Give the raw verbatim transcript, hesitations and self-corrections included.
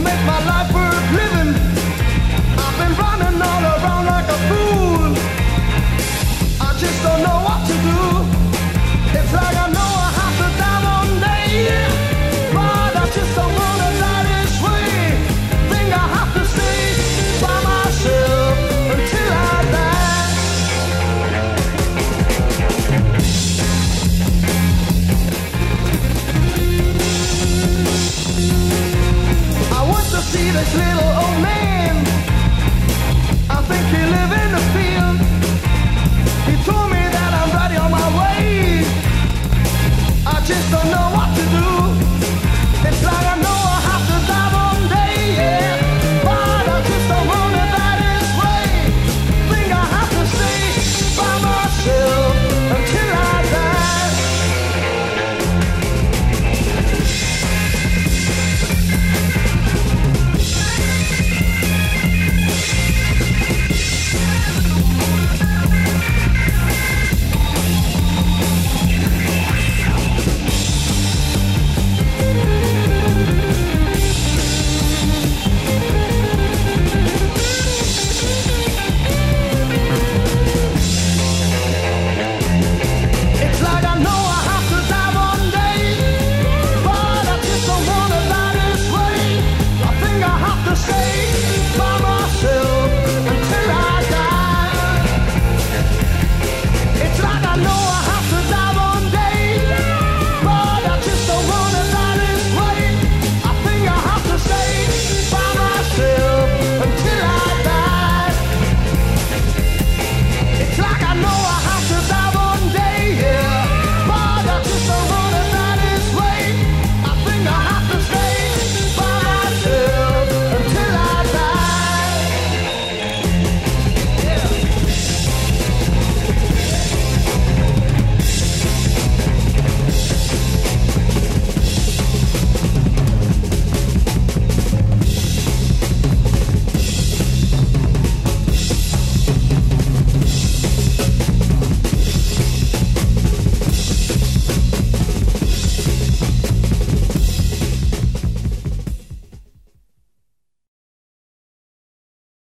make my life worth living. I've been running all around like a fool. I just don't know what to do. It's like I know I have to die one day, but I just don't wanna die this way. Think I have to stay by myself until I die. I want to see this little